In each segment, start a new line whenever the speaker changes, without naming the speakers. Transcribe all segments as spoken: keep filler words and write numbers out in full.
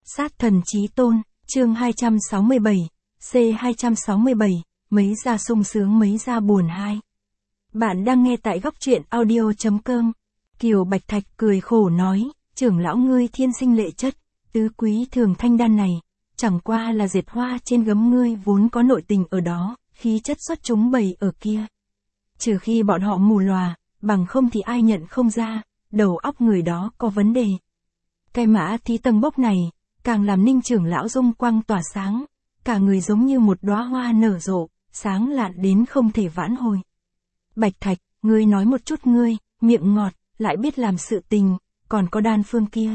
Sát thần chí tôn, chương hai trăm sáu mươi bảy, C hai trăm sáu mươi bảy, mấy ra sung sướng mấy ra buồn hai. Bạn đang nghe tại góc truyện audio.com. Kiều Bạch Thạch cười khổ nói, trưởng lão ngươi thiên sinh lệ chất, tứ quý thường thanh đan này, chẳng qua là dệt hoa trên gấm ngươi vốn có nội tình ở đó, khí chất xuất chúng bày ở kia. Trừ khi bọn họ mù lòa, bằng không thì ai nhận không ra, đầu óc người đó có vấn đề. Cái mã thí tầng bốc này, càng làm Ninh trưởng lão dung quang tỏa sáng, cả người giống như một đóa hoa nở rộ, sáng lạn đến không thể vãn hồi. Bạch Thạch, ngươi nói một chút ngươi, miệng ngọt, lại biết làm sự tình, còn có đan phương kia.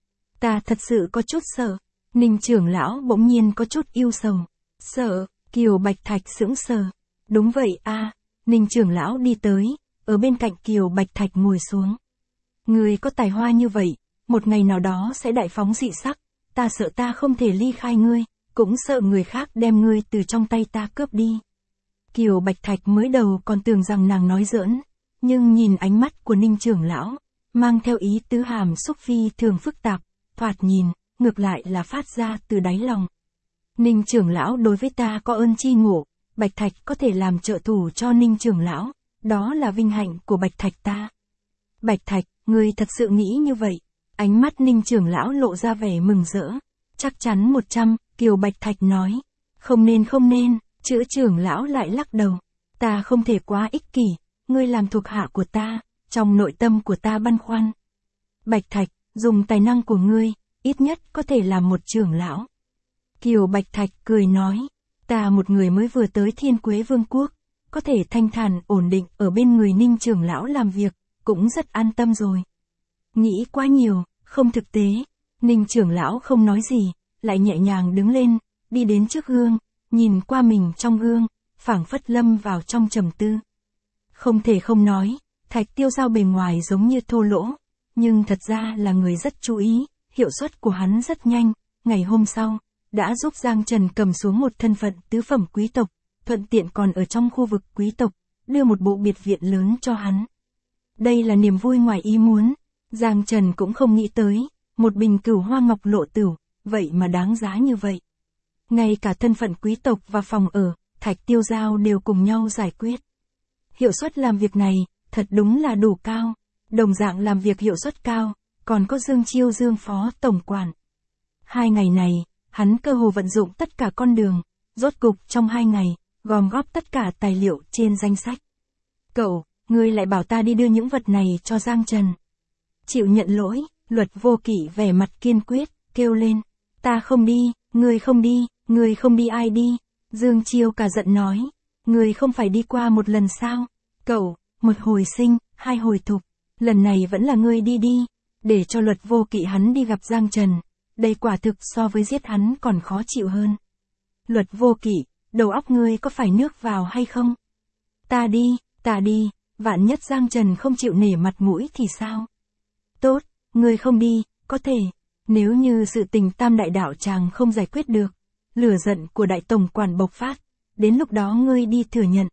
Ta thật sự có chút sợ. Ninh trưởng lão bỗng nhiên có chút yêu sầu. Sợ, Kiều Bạch Thạch sững sờ. Đúng vậy a. Ninh trưởng lão đi tới, ở bên cạnh Kiều Bạch Thạch ngồi xuống. Ngươi có tài hoa như vậy, một ngày nào đó sẽ đại phóng dị sắc, ta sợ ta không thể ly khai ngươi, cũng sợ người khác đem ngươi từ trong tay ta cướp đi. Kiều Bạch Thạch mới đầu còn tưởng rằng nàng nói giỡn, nhưng nhìn ánh mắt của Ninh trưởng lão, mang theo ý tứ hàm xúc phi thường phức tạp, thoạt nhìn, ngược lại là phát ra từ đáy lòng. Ninh trưởng lão đối với ta có ơn chi ngộ, Bạch Thạch có thể làm trợ thủ cho Ninh trưởng lão, đó là vinh hạnh của Bạch Thạch ta. Bạch Thạch, ngươi thật sự nghĩ như vậy? Ánh mắt Ninh trưởng lão lộ ra vẻ mừng rỡ. Chắc chắn một trăm, Kiều Bạch Thạch nói. Không nên không nên, chữ trưởng lão lại lắc đầu. Ta không thể quá ích kỷ, ngươi làm thuộc hạ của ta, trong nội tâm của ta băn khoăn. Bạch Thạch, dùng tài năng của ngươi, ít nhất có thể làm một trưởng lão. Kiều Bạch Thạch cười nói, ta một người mới vừa tới Thiên Quế Vương quốc, có thể thanh thản ổn định ở bên người Ninh trưởng lão làm việc, cũng rất an tâm rồi. Nghĩ quá nhiều, không thực tế. Ninh trưởng lão không nói gì, lại nhẹ nhàng đứng lên, đi đến trước gương, nhìn qua mình trong gương, phảng phất lâm vào trong trầm tư. Không thể không nói, Thạch Tiêu Giao bề ngoài giống như thô lỗ, nhưng thật ra là người rất chú ý, hiệu suất của hắn rất nhanh, ngày hôm sau, đã giúp Giang Trần cầm xuống một thân phận tứ phẩm quý tộc, thuận tiện còn ở trong khu vực quý tộc, đưa một bộ biệt viện lớn cho hắn. Đây là niềm vui ngoài ý muốn, Giang Trần cũng không nghĩ tới, một bình cửu hoa ngọc lộ tửu, vậy mà đáng giá như vậy. Ngay cả thân phận quý tộc và phòng ở, Thạch Tiêu Giao đều cùng nhau giải quyết. Hiệu suất làm việc này, thật đúng là đủ cao, đồng dạng làm việc hiệu suất cao, còn có Dương Chiêu Dương phó tổng quản. Hai ngày này, hắn cơ hồ vận dụng tất cả con đường, rốt cục trong hai ngày, gom góp tất cả tài liệu trên danh sách. Cậu, ngươi lại bảo ta đi đưa những vật này cho Giang Trần. Chịu nhận lỗi, Luật Vô Kỵ vẻ mặt kiên quyết, kêu lên, ta không đi, ngươi không đi, ngươi không đi ai đi. Dương Chiêu cả giận nói, ngươi không phải đi qua một lần sao? Cậu, một hồi sinh, hai hồi thục, lần này vẫn là ngươi đi đi, để cho Luật Vô Kỵ hắn đi gặp Giang Trần, đây quả thực so với giết hắn còn khó chịu hơn. Luật Vô Kỵ, đầu óc ngươi có phải nước vào hay không? Ta đi, ta đi, vạn nhất Giang Trần không chịu nể mặt mũi thì sao? Tốt, ngươi không đi, có thể, nếu như sự tình tam đại đạo tràng không giải quyết được, lửa giận của đại tổng quản bộc phát, đến lúc đó ngươi đi thừa nhận.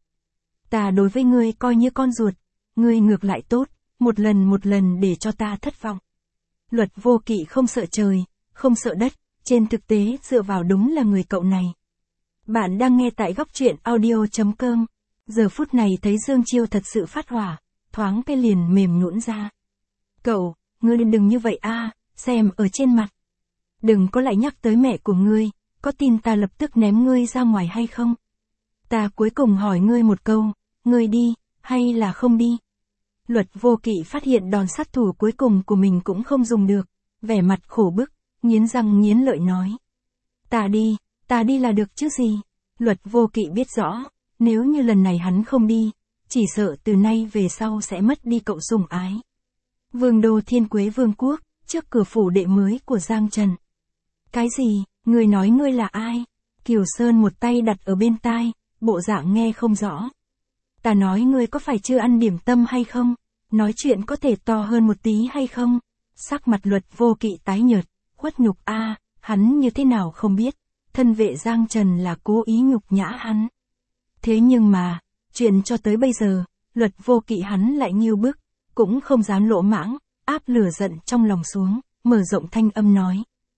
Ta đối với ngươi coi như con ruột, ngươi ngược lại tốt, một lần một lần để cho ta thất vọng. Luật Vô Kỵ không sợ trời, không sợ đất, trên thực tế dựa vào đúng là người cậu này. Bạn đang nghe tại góc truyện audio.com, giờ phút này thấy Dương Chiêu thật sự phát hỏa, thoáng cái liền mềm nhũn ra. Cậu, ngươi đừng như vậy a, xem ở trên mặt. Đừng có lại nhắc tới mẹ của ngươi, có tin ta lập tức ném ngươi ra ngoài hay không? Ta cuối cùng hỏi ngươi một câu, ngươi đi, hay là không đi? Luật Vô Kỵ phát hiện đòn sát thủ cuối cùng của mình cũng không dùng được, vẻ mặt khổ bức, nghiến răng nghiến lợi nói. Ta đi, ta đi là được chứ gì? Luật Vô Kỵ biết rõ, nếu như lần này hắn không đi, chỉ sợ từ nay về sau sẽ mất đi cậu sủng ái. Vương đô Thiên Quế Vương quốc, trước cửa phủ đệ mới của Giang Trần. Cái gì, ngươi nói ngươi là ai? Kiều Sơn một tay đặt ở bên tai, bộ dạng nghe không rõ. Ta nói ngươi có phải chưa ăn điểm tâm hay không? Nói chuyện có thể to hơn một tí hay không? Sắc mặt Luật Vô Kỵ tái nhợt, khuất nhục a, hắn như thế nào không biết, thân vệ Giang Trần là cố ý nhục nhã hắn. Thế nhưng mà, chuyện cho tới bây giờ, Luật Vô Kỵ hắn lại nghiêu bức, cũng không dám lỗ mãng, áp lửa giận trong lòng xuống, mở rộng thanh âm nói.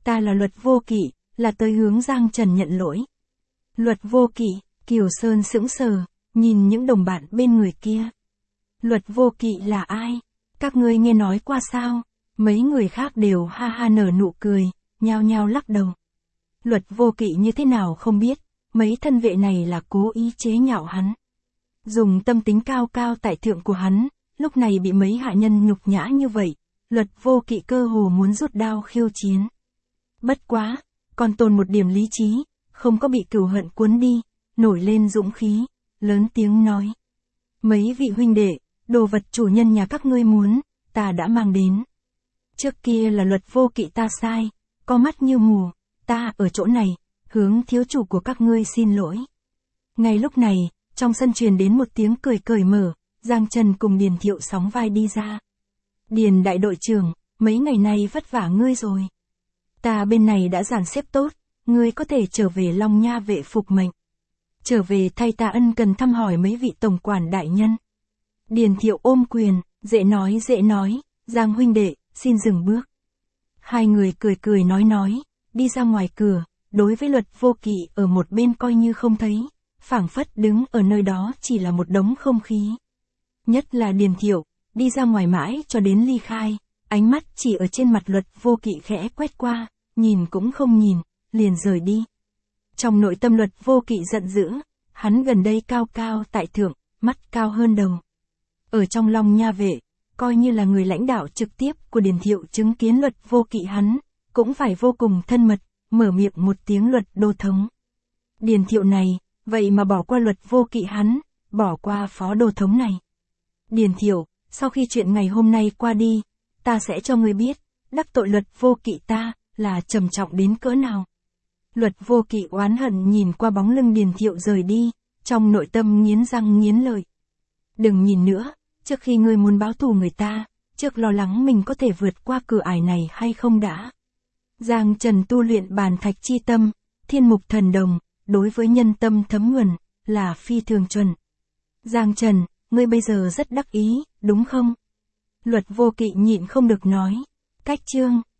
Ta là Luật Vô Kỵ, là tới hướng Giang Trần nhận lỗi. Luật Vô Kỵ, Kiều Sơn sững sờ, nhìn những đồng bạn bên người kia. Luật Vô Kỵ là ai? Các ngươi nghe nói qua sao? Mấy người khác đều ha ha nở nụ cười, nhao nhao lắc đầu. Luật Vô Kỵ như thế nào không biết, mấy thân vệ này là cố ý chế nhạo hắn. Dùng tâm tính cao cao tại thượng của hắn, lúc này bị mấy hạ nhân nhục nhã như vậy, Luật Vô Kỵ cơ hồ muốn rút đao khiêu chiến. Bất quá, còn tồn một điểm lý trí, không có bị cừu hận cuốn đi, nổi lên dũng khí, lớn tiếng nói. Mấy vị huynh đệ, đồ vật chủ nhân nhà các ngươi muốn, ta đã mang đến. Trước kia là Luật Vô Kỵ ta sai, có mắt như mù, ta ở chỗ này, hướng thiếu chủ của các ngươi xin lỗi. Ngay lúc này, trong sân truyền đến một tiếng cười cởi mở, Giang Trần cùng Điền Thiệu sóng vai đi ra. Điền đại đội trưởng, mấy ngày nay vất vả ngươi rồi. Ta bên này đã dàn xếp tốt, ngươi có thể trở về Long Nha vệ phục mệnh. Trở về thay ta ân cần thăm hỏi mấy vị tổng quản đại nhân. Điền Thiệu ôm quyền, dễ nói dễ nói, Giang huynh đệ, xin dừng bước. Hai người cười cười nói nói, đi ra ngoài cửa, đối với Luật Vô Kỵ ở một bên coi như không thấy, phảng phất đứng ở nơi đó chỉ là một đống không khí. Nhất là Điền Thiệu, đi ra ngoài mãi cho đến ly khai, ánh mắt chỉ ở trên mặt Luật Vô Kỵ khẽ quét qua, nhìn cũng không nhìn, liền rời đi. Trong nội tâm Luật Vô Kỵ giận dữ, hắn gần đây cao cao tại thượng, mắt cao hơn đầu. Ở trong Long Nha vệ, coi như là người lãnh đạo trực tiếp của Điền Thiệu chứng kiến Luật Vô Kỵ hắn, cũng phải vô cùng thân mật, mở miệng một tiếng Luật đô thống. Điền Thiệu này, vậy mà bỏ qua Luật Vô Kỵ hắn, bỏ qua phó đô thống này. Điền Thiệu, sau khi chuyện ngày hôm nay qua đi, ta sẽ cho ngươi biết, đắc tội Luật Vô Kỵ ta, là trầm trọng đến cỡ nào. Luật Vô Kỵ oán hận nhìn qua bóng lưng Điền Thiệu rời đi, trong nội tâm nghiến răng nghiến lợi. Đừng nhìn nữa, trước khi ngươi muốn báo thù người ta, trước lo lắng mình có thể vượt qua cửa ải này hay không đã. Giang Trần tu luyện bàn thạch chi tâm, thiên mục thần đồng, đối với nhân tâm thấm nhuần, là phi thường chuẩn. Giang Trần, ngươi bây giờ rất đắc ý, đúng không? Luật Vô Kỵ nhịn không được nói. Cách chương.